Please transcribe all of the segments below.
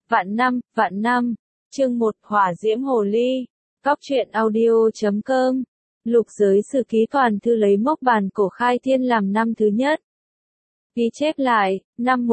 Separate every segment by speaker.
Speaker 1: Vạn năm, chương 1 Hỏa diễm hồ ly, Cóc truyện audio.com, lục giới sử ký toàn thư lấy mốc bàn cổ khai thiên làm năm thứ nhất. Ghi chép lại, năm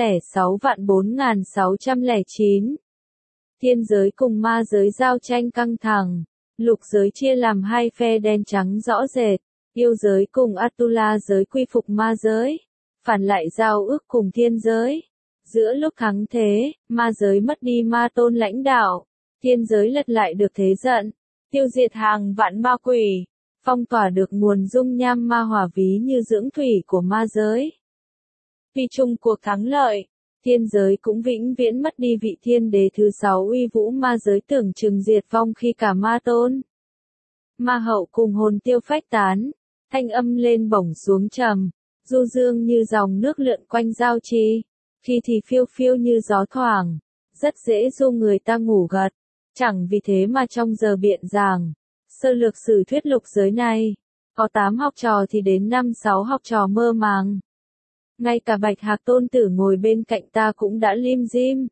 Speaker 1: 106.4609. Thiên giới cùng ma giới giao tranh căng thẳng, lục giới chia làm hai phe đen trắng rõ rệt, yêu giới cùng Atula giới quy phục ma giới, phản lại giao ước cùng thiên giới. Giữa lúc thắng thế, ma giới mất đi ma tôn lãnh đạo, thiên giới lật lại được thế giận, tiêu diệt hàng vạn ma quỷ, phong tỏa được nguồn dung nham ma hỏa ví như dưỡng thủy của ma giới. Vì chung cuộc thắng lợi, thiên giới cũng vĩnh viễn mất đi vị thiên đế thứ 6 uy vũ ma giới tưởng chừng diệt vong khi cả ma tôn, ma hậu cùng hồn tiêu phách tán, thanh âm lên bổng xuống trầm, du dương như dòng nước lượn quanh giao trì. Khi thì phiêu phiêu như gió thoảng, rất dễ du người ta ngủ gật. Chẳng vì thế mà trong giờ biện giảng, sơ lược sử thuyết lục giới này, có 8 học trò thì đến 5-6 học trò mơ màng. Ngay cả Bạch Hạc tôn tử ngồi bên cạnh ta cũng đã lim dim.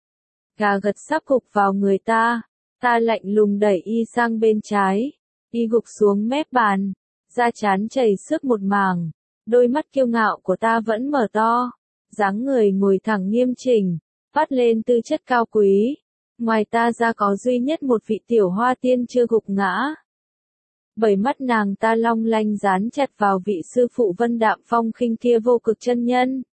Speaker 1: Gà gật sắp gục vào người ta lạnh lùng đẩy y sang bên trái, y gục xuống mép bàn, da chán chảy xước một mảng, đôi mắt kiêu ngạo của ta vẫn mở to. Dáng người ngồi thẳng nghiêm chỉnh, phát lên tư chất cao quý. Ngoài ta ra có duy nhất một vị tiểu hoa tiên chưa gục ngã. Bởi mắt nàng ta long lanh dán chặt vào vị sư phụ vân đạm phong khinh kia vô cực chân nhân.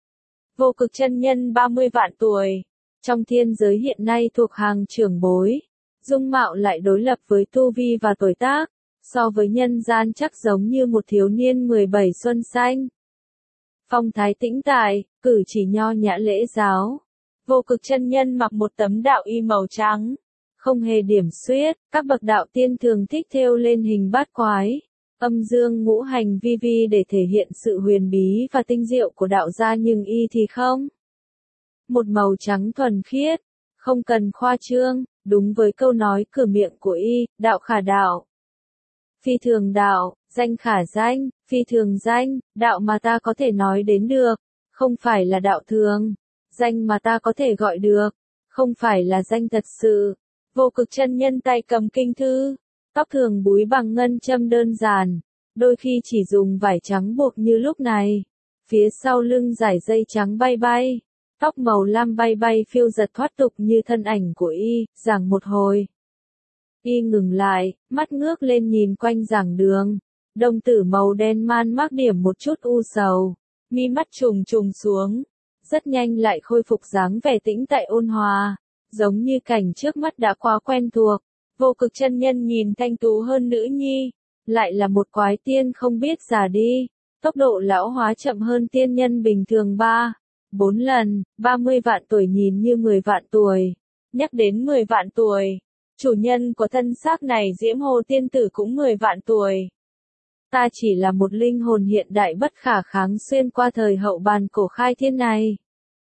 Speaker 1: Vô cực chân nhân 30 vạn tuổi, trong thiên giới hiện nay thuộc hàng trưởng bối, dung mạo lại đối lập với tu vi và tuổi tác, so với nhân gian chắc giống như một thiếu niên 17 xuân xanh. Phong thái tĩnh tại, cử chỉ nho nhã lễ giáo. Vô cực chân nhân mặc một tấm đạo y màu trắng, không hề điểm xuyết. Các bậc đạo tiên thường thích thêu lên hình bát quái, âm dương ngũ hành vi vi để thể hiện sự huyền bí và tinh diệu của đạo gia, nhưng y thì không. Một màu trắng thuần khiết, không cần khoa trương, đúng với câu nói cửa miệng của y, đạo khả đạo. Phi thường đạo, danh khả danh, phi thường danh, đạo mà ta có thể nói đến được, không phải là đạo thường, danh mà ta có thể gọi được, không phải là danh thật sự. Vô cực chân nhân tay cầm kinh thư, tóc thường búi bằng ngân châm đơn giản, đôi khi chỉ dùng vải trắng buộc như lúc này, phía sau lưng dải dây trắng bay bay, tóc màu lam bay bay phiêu giật thoát tục như thân ảnh của y, giảng một hồi. Y ngừng lại, mắt ngước lên nhìn quanh giảng đường, đồng tử màu đen man mác điểm một chút u sầu, mi mắt trùng trùng xuống, rất nhanh lại khôi phục dáng vẻ tĩnh tại ôn hòa, giống như cảnh trước mắt đã quá quen thuộc. Vô cực chân nhân nhìn thanh tú hơn nữ nhi, lại là một quái tiên không biết già đi, tốc độ lão hóa chậm hơn tiên nhân bình thường 3-4 lần, 30 vạn tuổi nhìn như 10 vạn tuổi. Nhắc đến 10 vạn tuổi, chủ nhân của thân xác này Diễm Hồ tiên tử cũng 10 vạn tuổi. Ta chỉ là một linh hồn hiện đại bất khả kháng xuyên qua thời hậu bàn cổ khai thiên này.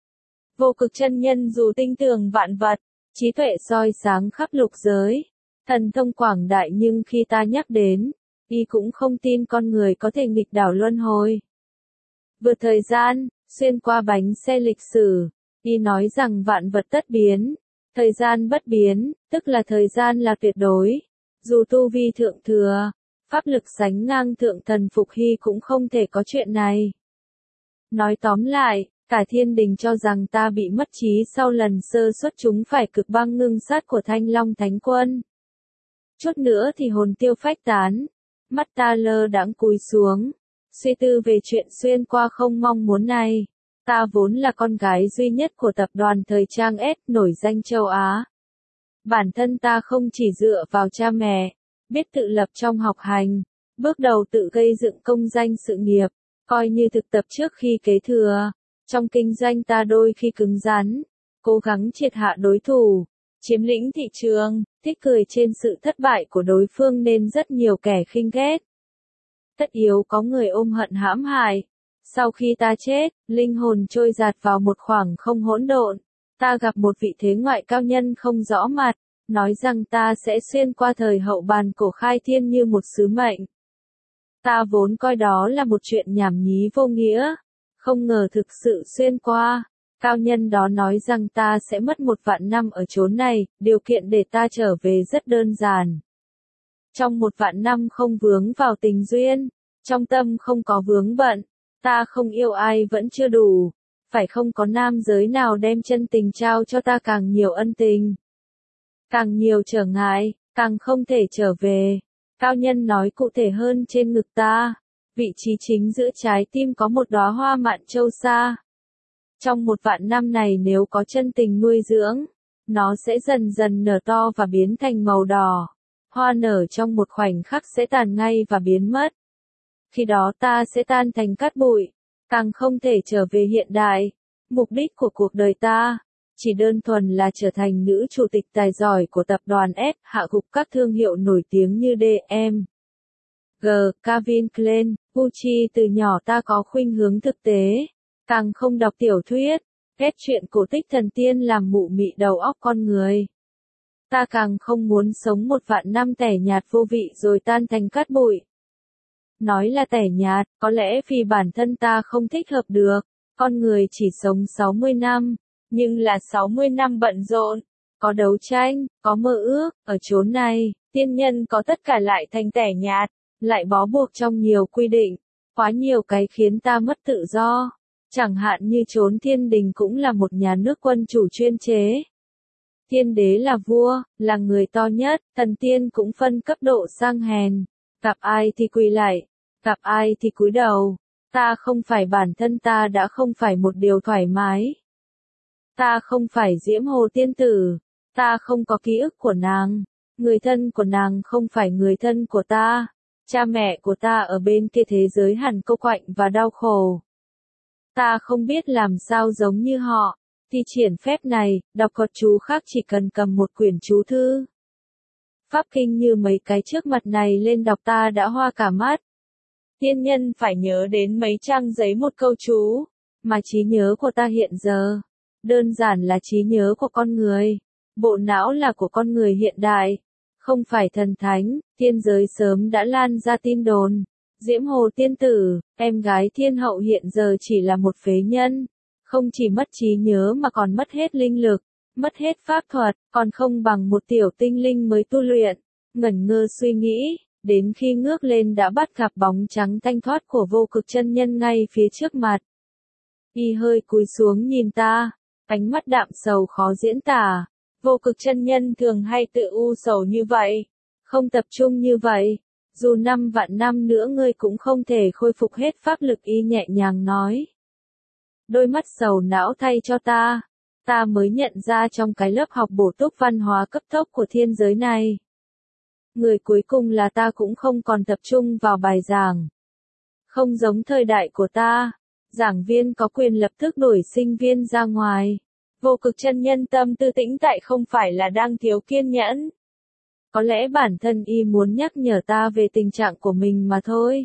Speaker 1: Vô cực chân nhân dù tinh tường vạn vật, trí tuệ soi sáng khắp lục giới, thần thông quảng đại, nhưng khi ta nhắc đến, y cũng không tin con người có thể nghịch đảo luân hồi. Vượt thời gian, xuyên qua bánh xe lịch sử, y nói rằng vạn vật tất biến, thời gian bất biến, tức là thời gian là tuyệt đối. Dù tu vi thượng thừa, pháp lực sánh ngang thượng thần Phục Hy cũng không thể có chuyện này. Nói tóm lại, cả thiên đình cho rằng ta bị mất trí sau lần sơ xuất chúng phải cực băng ngưng sát của Thanh Long Thánh Quân. Chút nữa thì hồn tiêu phách tán, mắt ta lơ đãng cúi xuống, suy tư về chuyện xuyên qua không mong muốn này. Ta vốn là con gái duy nhất của tập đoàn thời trang S nổi danh châu Á. Bản thân ta không chỉ dựa vào cha mẹ, biết tự lập trong học hành, bước đầu tự gây dựng công danh sự nghiệp, coi như thực tập trước khi kế thừa. Trong kinh doanh ta đôi khi cứng rắn, cố gắng triệt hạ đối thủ, chiếm lĩnh thị trường, thích cười trên sự thất bại của đối phương nên rất nhiều kẻ khinh ghét. Tất yếu có người ôm hận hãm hại. Sau khi ta chết, linh hồn trôi dạt vào một khoảng không hỗn độn. Ta gặp một vị thế ngoại cao nhân không rõ mặt, nói rằng ta sẽ xuyên qua thời hậu bàn cổ khai thiên như một sứ mệnh. Ta vốn coi đó là một chuyện nhảm nhí vô nghĩa, không ngờ thực sự xuyên qua. Cao nhân đó nói rằng ta sẽ mất 1.000 năm ở chốn này, điều kiện để ta trở về rất đơn giản. Trong 1.000 năm không vướng vào tình duyên, trong tâm không có vướng bận, ta không yêu ai vẫn chưa đủ, phải không có nam giới nào đem chân tình trao cho ta càng nhiều ân tình. Càng nhiều trở ngại, càng không thể trở về. Cao nhân nói cụ thể hơn trên ngực ta, vị trí chính giữa trái tim có một đóa hoa mạn châu sa. Trong 1.000 năm này nếu có chân tình nuôi dưỡng, nó sẽ dần dần nở to và biến thành màu đỏ. Hoa nở trong một khoảnh khắc sẽ tàn ngay và biến mất. Khi đó ta sẽ tan thành cát bụi, càng không thể trở về hiện đại. Mục đích của cuộc đời ta, chỉ đơn thuần là trở thành nữ chủ tịch tài giỏi của tập đoàn S, hạ gục các thương hiệu nổi tiếng như DM, G, Calvin Klein, Gucci. Từ nhỏ ta có khuynh hướng thực tế, càng không đọc tiểu thuyết, ghét chuyện cổ tích thần tiên làm mụ mị đầu óc con người. Ta càng không muốn sống 1.000 năm tẻ nhạt vô vị rồi tan thành cát bụi. Nói là tẻ nhạt, có lẽ vì bản thân ta không thích hợp được, con người chỉ sống 60 năm, nhưng là 60 năm bận rộn, có đấu tranh, có mơ ước, ở chốn này, tiên nhân có tất cả lại thành tẻ nhạt, lại bó buộc trong nhiều quy định, quá nhiều cái khiến ta mất tự do. Chẳng hạn như chốn thiên đình cũng là một nhà nước quân chủ chuyên chế. Thiên đế là vua, là người to nhất, thần tiên cũng phân cấp độ sang hèn, gặp ai thì quỳ lạy, gặp ai thì cúi đầu. Ta không phải bản thân ta đã không phải một điều thoải mái. Ta không phải Diễm Hồ tiên tử, ta không có ký ức của nàng, người thân của nàng không phải người thân của ta, cha mẹ của ta ở bên kia thế giới hẳn cô quạnh và đau khổ. Ta không biết làm sao giống như họ, thi triển phép này, đọc cột chú khác chỉ cần cầm một quyển chú thư. Pháp kinh như mấy cái trước mặt này lên đọc ta đã hoa cả mắt. Tiên nhân phải nhớ đến mấy trang giấy một câu chú, mà trí nhớ của ta hiện giờ, đơn giản là trí nhớ của con người. Bộ não là của con người hiện đại, không phải thần thánh. Thiên giới sớm đã lan ra tin đồn. Diễm Hồ tiên tử, em gái thiên hậu hiện giờ chỉ là một phế nhân, không chỉ mất trí nhớ mà còn mất hết linh lực, mất hết pháp thuật, còn không bằng một tiểu tinh linh mới tu luyện. Ngẩn ngơ suy nghĩ, đến khi ngước lên đã bắt gặp bóng trắng thanh thoát của Vô Cực chân nhân ngay phía trước mặt. Y hơi cúi xuống nhìn ta, ánh mắt đạm sầu khó diễn tả. Vô Cực chân nhân thường hay tự u sầu như vậy, không tập trung như vậy. Dù 5.000 năm nữa ngươi cũng không thể khôi phục hết pháp lực, y nhẹ nhàng nói. Đôi mắt sầu não thay cho ta. Ta mới nhận ra trong cái lớp học bổ túc văn hóa cấp tốc của thiên giới này, người cuối cùng là ta cũng không còn tập trung vào bài giảng. Không giống thời đại của ta, giảng viên có quyền lập tức đuổi sinh viên ra ngoài. Vô Cực chân nhân tâm tư tĩnh tại không phải là đang thiếu kiên nhẫn. Có lẽ bản thân y muốn nhắc nhở ta về tình trạng của mình mà thôi.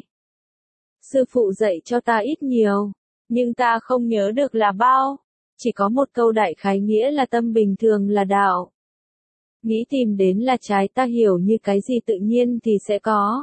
Speaker 1: Sư phụ dạy cho ta ít nhiều, nhưng ta không nhớ được là bao. Chỉ có một câu đại khái nghĩa là tâm bình thường là đạo. Nghĩ tìm đến là trái, ta hiểu như cái gì tự nhiên thì sẽ có.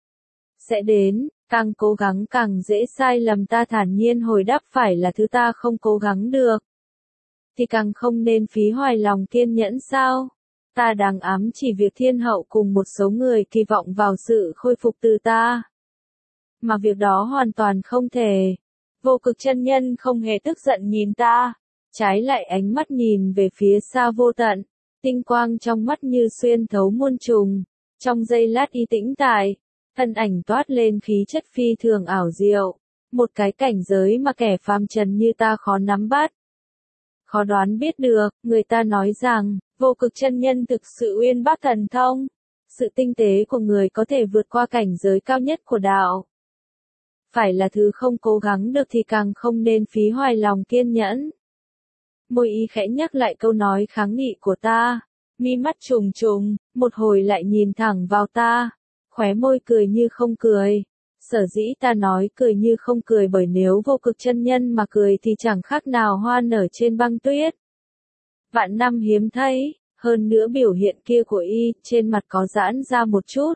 Speaker 1: Sẽ đến, càng cố gắng càng dễ sai lầm. Ta thản nhiên hồi đáp phải là thứ ta không cố gắng được. Thì càng không nên phí hoài lòng kiên nhẫn sao? Ta đang ám chỉ việc thiên hậu cùng một số người kỳ vọng vào sự khôi phục từ ta. Mà việc đó hoàn toàn không thể. Vô Cực chân nhân không hề tức giận nhìn ta, trái lại ánh mắt nhìn về phía xa vô tận, tinh quang trong mắt như xuyên thấu muôn trùng. Trong giây lát y tĩnh tại, thân ảnh toát lên khí chất phi thường ảo diệu, một cái cảnh giới mà kẻ phàm trần như ta khó nắm bắt, khó đoán biết được. Người ta nói rằng, Vô Cực chân nhân thực sự uyên bác thần thông, sự tinh tế của người có thể vượt qua cảnh giới cao nhất của đạo. Phải là thứ không cố gắng được thì càng không nên phí hoài lòng kiên nhẫn. Môi y khẽ nhắc lại câu nói kháng nghị của ta, mi mắt trùng trùng, một hồi lại nhìn thẳng vào ta, khóe môi cười như không cười. Sở dĩ ta nói cười như không cười bởi nếu Vô Cực chân nhân mà cười thì chẳng khác nào hoa nở trên băng tuyết. Vạn năm hiếm thấy, hơn nữa biểu hiện kia của y, trên mặt có giãn ra một chút.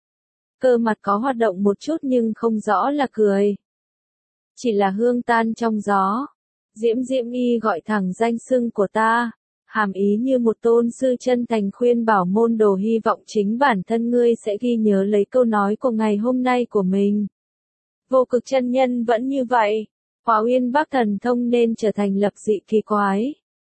Speaker 1: Cơ mặt có hoạt động một chút nhưng không rõ là cười. Chỉ là hương tan trong gió. Diễm Diễm y gọi thẳng danh xưng của ta, hàm ý như một tôn sư chân thành khuyên bảo môn đồ, hy vọng chính bản thân ngươi sẽ ghi nhớ lấy câu nói của ngày hôm nay của mình. Vô Cực chân nhân vẫn như vậy, Hóa Uyên Bác thần thông nên trở thành lập dị kỳ quái.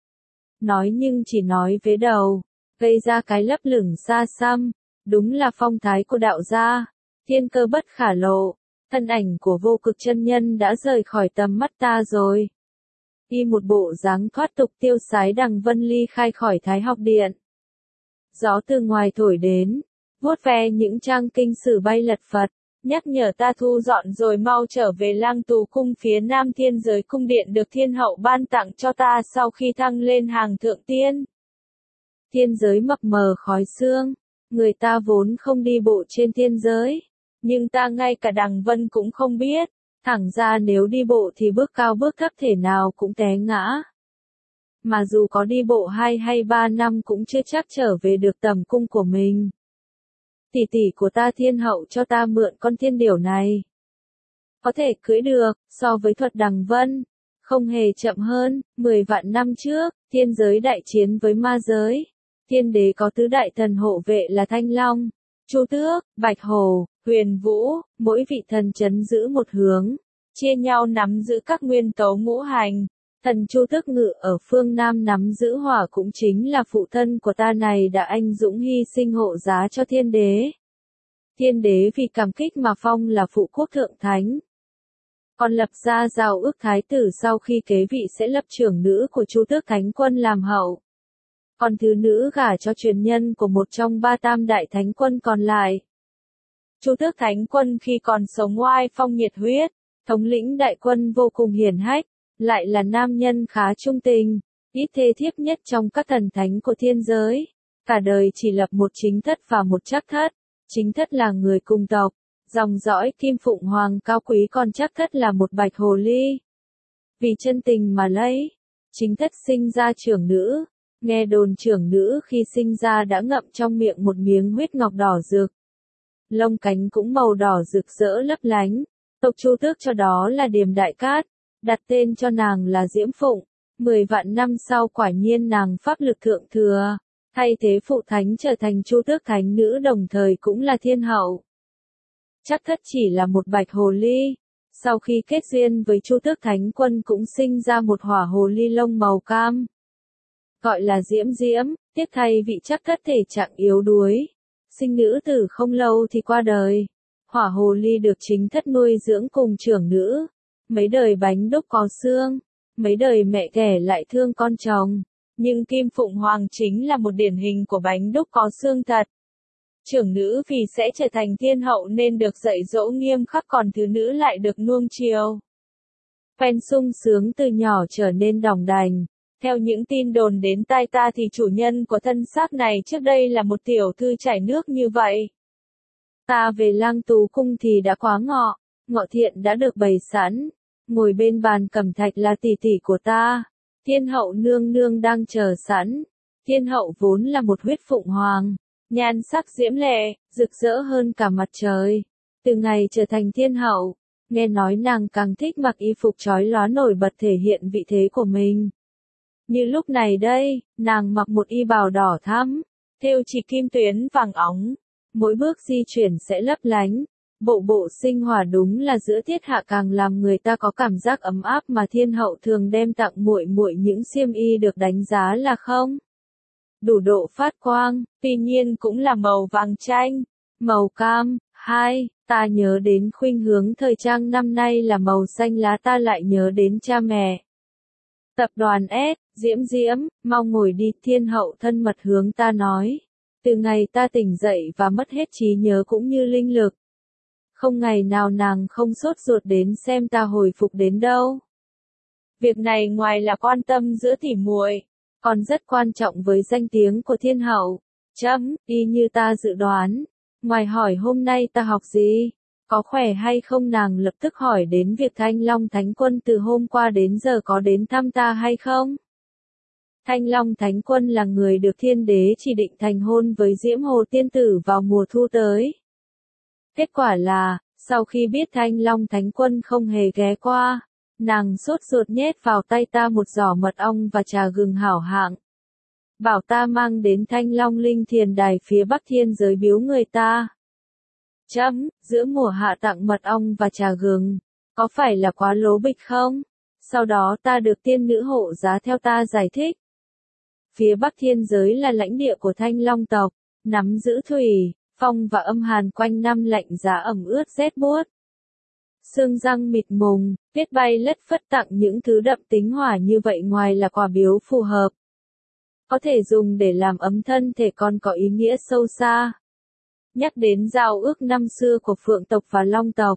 Speaker 1: Nói nhưng chỉ nói vế đầu, gây ra cái lấp lửng xa xăm, đúng là phong thái của đạo gia, thiên cơ bất khả lộ, thân ảnh của Vô Cực chân nhân đã rời khỏi tầm mắt ta rồi. Y một bộ dáng thoát tục tiêu sái đằng vân ly khai khỏi Thái Học Điện. Gió từ ngoài thổi đến, vuốt ve những trang kinh sử bay lật phật, nhắc nhở ta thu dọn rồi mau trở về Lang Tù cung phía Nam Thiên Giới cung điện được Thiên Hậu ban tặng cho ta sau khi thăng lên hàng thượng tiên. Thiên giới mập mờ khói sương, người ta vốn không đi bộ trên thiên giới, nhưng ta ngay cả đằng vân cũng không biết, thẳng ra nếu đi bộ thì bước cao bước thấp thể nào cũng té ngã. Mà dù có đi bộ 2 hay 3 năm cũng chưa chắc trở về được tầm cung của mình. Tỷ tỷ của ta Thiên Hậu cho ta mượn con thiên điểu này. Có thể cưỡi được, so với thuật đằng vân, không hề chậm hơn. 10 vạn năm trước, thiên giới đại chiến với ma giới. Thiên đế có tứ đại thần hộ vệ là Thanh Long, Chu Tước, Bạch Hổ, Huyền Vũ, mỗi vị thần trấn giữ một hướng, chia nhau nắm giữ các nguyên tố ngũ hành. Thần Chu Tước ngự ở phương Nam nắm giữ hỏa cũng chính là phụ thân của ta này đã anh dũng hy sinh hộ giá cho thiên đế. Thiên đế vì cảm kích mà phong là phụ quốc thượng thánh. Còn lập ra giao ước thái tử sau khi kế vị sẽ lập trưởng nữ của Chu Tước Thánh Quân làm hậu. Còn thứ nữ gả cho truyền nhân của một trong 3 tam đại thánh quân còn lại. Chu Tước Thánh Quân khi còn sống oai phong nhiệt huyết, thống lĩnh đại quân vô cùng hiển hách, lại là nam nhân khá trung tình, ít thê thiếp nhất trong các thần thánh của thiên giới. Cả đời chỉ lập một chính thất và một trắc thất. Chính thất là người cùng tộc, dòng dõi Kim Phụng Hoàng cao quý, còn trắc thất là một bạch hồ ly. Vì chân tình mà lấy, chính thất sinh ra trưởng nữ. Nghe đồn trưởng nữ khi sinh ra đã ngậm trong miệng một miếng huyết ngọc đỏ rực. Lông cánh cũng màu đỏ rực rỡ lấp lánh. Tộc Chu Tước cho đó là Điềm Đại Cát, đặt tên cho nàng là Diễm Phụng. 10 vạn năm sau quả nhiên nàng pháp lực thượng thừa, thay thế phụ thánh trở thành Chu Tước thánh nữ, đồng thời cũng là thiên hậu. Trắc thất chỉ là một bạch hồ ly, sau khi kết duyên với Chu Tước Thánh Quân cũng sinh ra một hỏa hồ ly lông màu cam. Gọi là Diễm Diễm, tiếc thay vị trắc thất thể trạng yếu đuối. Sinh nữ tử không lâu thì qua đời. Hỏa hồ ly được chính thất nuôi dưỡng cùng trưởng nữ. Mấy đời bánh đúc có xương, mấy đời mẹ ghẻ lại thương con chồng. Nhưng Kim Phụng Hoàng chính là một điển hình của bánh đúc có xương thật. Trưởng nữ vì sẽ trở thành thiên hậu nên được dạy dỗ nghiêm khắc, còn thứ nữ lại được nuông chiều. Phen sung sướng từ nhỏ trở nên đòng đành. Theo những tin đồn đến tai ta thì chủ nhân của thân xác này trước đây là một tiểu thư chảy nước như vậy. Ta về Lang Tú cung thì đã quá ngọ, ngọ thiện đã được bày sẵn. Ngồi bên bàn cẩm thạch là tỷ tỷ của ta. Thiên hậu nương nương đang chờ sẵn. Thiên hậu vốn là một huyết phụng hoàng, nhan sắc diễm lệ, rực rỡ hơn cả mặt trời. Từ ngày trở thành thiên hậu, nghe nói nàng càng thích mặc y phục chói lóa nổi bật thể hiện vị thế của mình. Như lúc này đây, nàng mặc một y bào đỏ thắm, thêu chỉ kim tuyến vàng óng, mỗi bước di chuyển sẽ lấp lánh. Bộ bộ sinh hỏa, đúng là giữa tiết hạ càng làm người ta có cảm giác ấm áp, mà thiên hậu thường đem tặng muội muội những xiêm y được đánh giá là không đủ độ phát quang, tuy nhiên cũng là màu vàng chanh, màu cam. Ta nhớ đến khuynh hướng thời trang năm nay là màu xanh lá, ta lại nhớ đến cha mẹ. Tập đoàn S, Diễm Diễm, mau ngồi đi, thiên hậu thân mật hướng ta nói. Từ ngày ta tỉnh dậy và mất hết trí nhớ cũng như linh lực. Không ngày nào nàng không sốt ruột đến xem ta hồi phục đến đâu. Việc này ngoài là quan tâm giữa tỉ muội, còn rất quan trọng với danh tiếng của thiên hậu. Y như ta dự đoán. Ngoài hỏi hôm nay ta học gì, có khỏe hay không, nàng lập tức hỏi đến việc Thanh Long Thánh Quân từ hôm qua đến giờ có đến thăm ta hay không. Thanh Long Thánh Quân là người được thiên đế chỉ định thành hôn với Diễm Hồ Tiên Tử vào mùa thu tới. Kết quả là, sau khi biết Thanh Long Thánh Quân không hề ghé qua, Nàng sốt ruột nhét vào tay ta một giỏ mật ong và trà gừng hảo hạng. Bảo ta mang đến Thanh Long Linh Thiền Đài phía Bắc thiên giới biếu người ta. Chấm, giữa mùa hạ tặng mật ong và trà gừng, có phải là quá lố bịch không? Sau đó ta được tiên nữ hộ giá theo ta giải thích. Phía Bắc thiên giới là lãnh địa của Thanh Long tộc, nắm giữ thủy, phong và âm hàn quanh năm lạnh giá ẩm ướt rét buốt. Sương răng mịt mùng, tuyết bay lất phất tặng những thứ đậm tính hỏa như vậy ngoài là quà biếu phù hợp. Có thể dùng để làm ấm thân thể còn có ý nghĩa sâu xa. Nhắc đến giao ước năm xưa của Phượng tộc và Long tộc.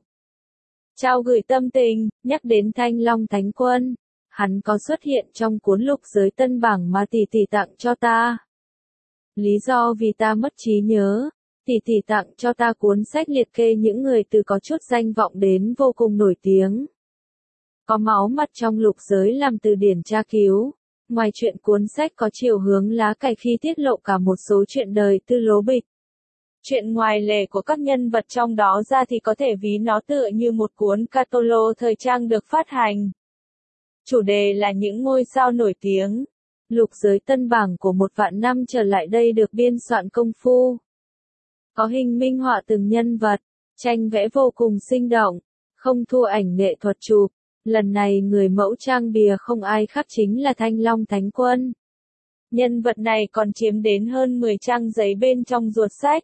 Speaker 1: Trao gửi tâm tình, nhắc đến Thanh Long Thánh Quân. Hắn có xuất hiện trong cuốn lục giới tân bảng mà tỷ tỷ tặng cho ta. Lý do vì ta mất trí nhớ, tỷ tỷ tặng cho ta cuốn sách liệt kê những người từ có chút danh vọng đến vô cùng nổi tiếng. Có máu mặt trong lục giới làm từ điển tra cứu. Ngoài chuyện cuốn sách có chiều hướng lá cải khi tiết lộ cả một số chuyện đời tư lố bịch. Chuyện ngoài lề của các nhân vật trong đó ra thì có thể ví nó tựa như một cuốn catalog thời trang được phát hành. Chủ đề là những ngôi sao nổi tiếng. Lục giới tân bảng của 1.000 năm trở lại đây được biên soạn công phu. Có hình minh họa từng nhân vật, tranh vẽ vô cùng sinh động, không thua ảnh nghệ thuật chụp. Lần này người mẫu trang bìa không ai khác chính là Thanh Long Thánh Quân. Nhân vật này còn chiếm đến hơn 10 trang giấy bên trong ruột sách.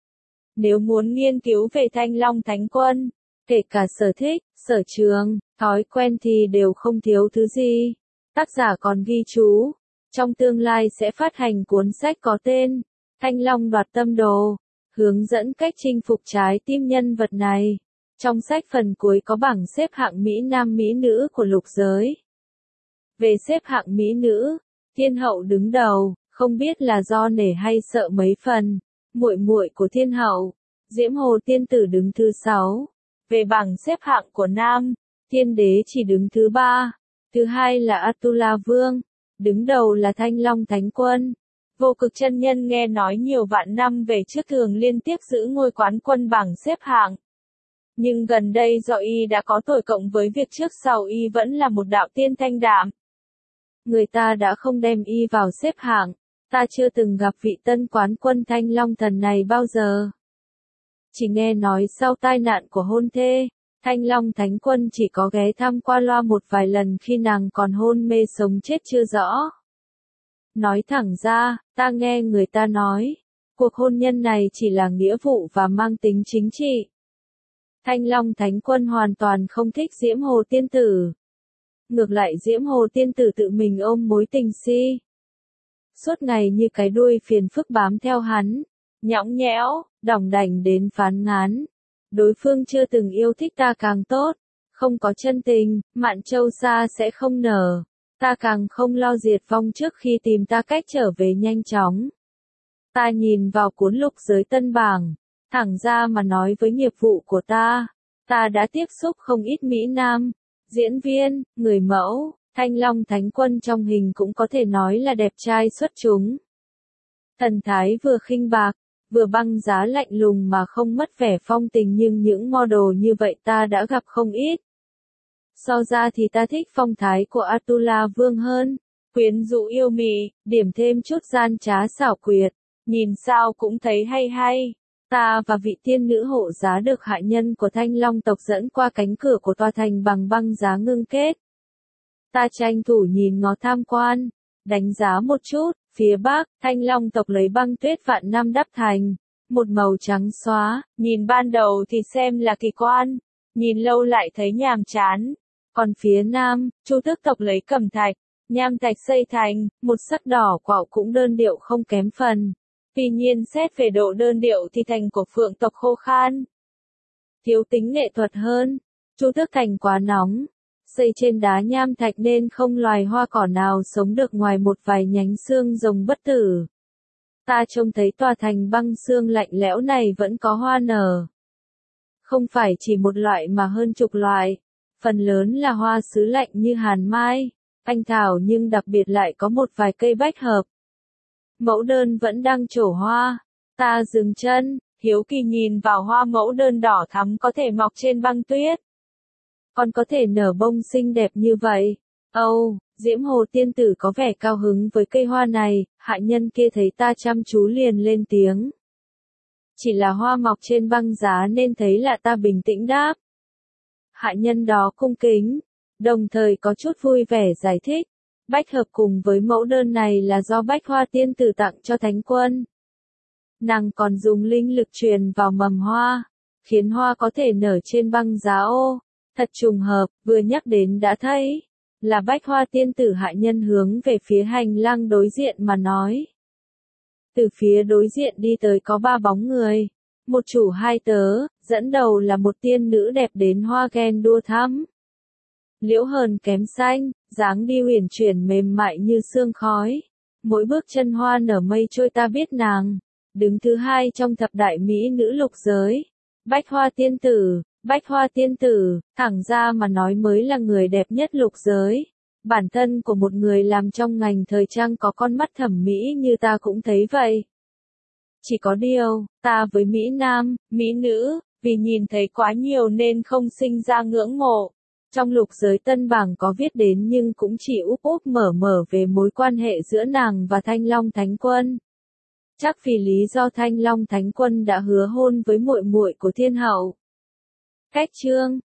Speaker 1: Nếu muốn nghiên cứu về Thanh Long Thánh Quân, kể cả sở thích, sở trường, thói quen thì đều không thiếu thứ gì. Tác giả còn ghi chú, trong tương lai sẽ phát hành cuốn sách có tên Thanh Long Đoạt Tâm Đồ, hướng dẫn cách chinh phục trái tim nhân vật này. Trong sách phần cuối có bảng xếp hạng Mỹ Nam Mỹ Nữ của lục giới. Về xếp hạng Mỹ Nữ, Thiên Hậu đứng đầu, không biết là do nể hay sợ mấy phần. Muội muội của Thiên Hậu, Diễm Hồ Tiên Tử đứng thứ 6. Về bảng xếp hạng của Nam, Thiên Đế chỉ đứng thứ 3. Thứ hai là Atula Vương. Đứng đầu là Thanh Long Thánh Quân. Vô Cực chân nhân nghe nói nhiều vạn năm về trước thường liên tiếp giữ ngôi quán quân bảng xếp hạng. Nhưng gần đây do y đã có tuổi cộng với việc trước sau y vẫn là một đạo tiên thanh đạm. Người ta đã không đem y vào xếp hạng. Ta chưa từng gặp vị tân quán quân Thanh Long Thần này bao giờ. Chỉ nghe nói sau tai nạn của hôn thê, Thanh Long Thánh Quân chỉ có ghé thăm qua loa một vài lần khi nàng còn hôn mê sống chết chưa rõ. Nói thẳng ra, ta nghe người ta nói, cuộc hôn nhân này chỉ là nghĩa vụ và mang tính chính trị. Thanh Long Thánh Quân hoàn toàn không thích Diễm Hồ Tiên Tử. Ngược lại Diễm Hồ Tiên Tử tự mình ôm mối tình si. Suốt ngày như cái đuôi phiền phức bám theo hắn, nhõng nhẽo, đỏng đảnh đến phán ngán. Đối phương chưa từng yêu thích ta càng tốt, không có chân tình, mạn châu xa sẽ không nở. Ta càng không lo diệt vong trước khi tìm ta cách trở về nhanh chóng. Ta nhìn vào cuốn lục giới tân bảng, thẳng ra mà nói với nghiệp vụ của ta đã tiếp xúc không ít Mỹ Nam, diễn viên, người mẫu. Thanh Long Thánh Quân trong hình cũng có thể nói là đẹp trai xuất chúng. Thần thái vừa khinh bạc, vừa băng giá lạnh lùng mà không mất vẻ phong tình nhưng những model như vậy ta đã gặp không ít. So ra thì ta thích phong thái của Atula Vương hơn, quyến rũ yêu mị, điểm thêm chút gian trá xảo quyệt, nhìn sao cũng thấy hay hay. Ta và vị tiên nữ hộ giá được hạ nhân của Thanh Long tộc dẫn qua cánh cửa của tòa thành bằng băng giá ngưng kết. Ta tranh thủ nhìn ngó tham quan, đánh giá một chút, phía Bắc, Thanh Long tộc lấy băng tuyết vạn năm đắp thành, một màu trắng xóa, nhìn ban đầu thì xem là kỳ quan, nhìn lâu lại thấy nhàm chán. Còn phía Nam, Chu Tước tộc lấy cẩm thạch, nham thạch xây thành, một sắc đỏ quạo cũng đơn điệu không kém phần. Tuy nhiên xét về độ đơn điệu thì thành của Phượng tộc khô khan, thiếu tính nghệ thuật hơn. Chu Tước thành quá nóng, xây trên đá nham thạch nên không loài hoa cỏ nào sống được ngoài một vài nhánh xương rồng bất tử. Ta trông thấy tòa thành băng xương lạnh lẽo này vẫn có hoa nở. Không phải chỉ một loại mà hơn chục loại, phần lớn là hoa sứ lạnh như hàn mai, anh thảo nhưng đặc biệt lại có một vài cây bách hợp. Mẫu đơn vẫn đang trổ hoa, ta dừng chân, hiếu kỳ nhìn vào hoa mẫu đơn đỏ thắm có thể mọc trên băng tuyết. Còn có thể nở bông xinh đẹp như vậy. Âu, Diễm Hồ tiên tử có vẻ cao hứng với cây hoa này, hạ nhân kia thấy ta chăm chú liền lên tiếng. Chỉ là hoa mọc trên băng giá nên thấy lạ, ta bình tĩnh đáp. Hạ nhân đó cung kính, đồng thời có chút vui vẻ giải thích. Bách hợp cùng với mẫu đơn này là do Bách Hoa tiên tử tặng cho Thánh Quân. Nàng còn dùng linh lực truyền vào mầm hoa, khiến hoa có thể nở trên băng giá. Ô, thật trùng hợp, vừa nhắc đến đã thấy. Là Bách Hoa tiên tử. Hạ nhân hướng về phía hành lang đối diện mà nói. Từ phía đối diện đi tới có 3 bóng người. Một chủ 2 tớ, dẫn đầu là một tiên nữ đẹp đến hoa ghen đua thắm. Liễu hờn kém xanh, dáng đi huyền chuyển mềm mại như sương khói. Mỗi bước chân hoa nở mây trôi, ta biết nàng. Đứng thứ 2 trong thập đại mỹ nữ lục giới. Bách Hoa tiên tử, Bách Hoa tiên tử, thẳng ra mà nói mới là người đẹp nhất lục giới. Bản thân của một người làm trong ngành thời trang có con mắt thẩm mỹ như ta cũng thấy vậy. Chỉ có điều, ta với Mỹ Nam, Mỹ nữ, vì nhìn thấy quá nhiều nên không sinh ra ngưỡng mộ. Trong lục giới tân bảng có viết đến nhưng cũng chỉ úp úp mở mở về mối quan hệ giữa nàng và Thanh Long Thánh Quân. Chắc vì lý do Thanh Long Thánh Quân đã hứa hôn với muội muội của thiên hậu. Cách chương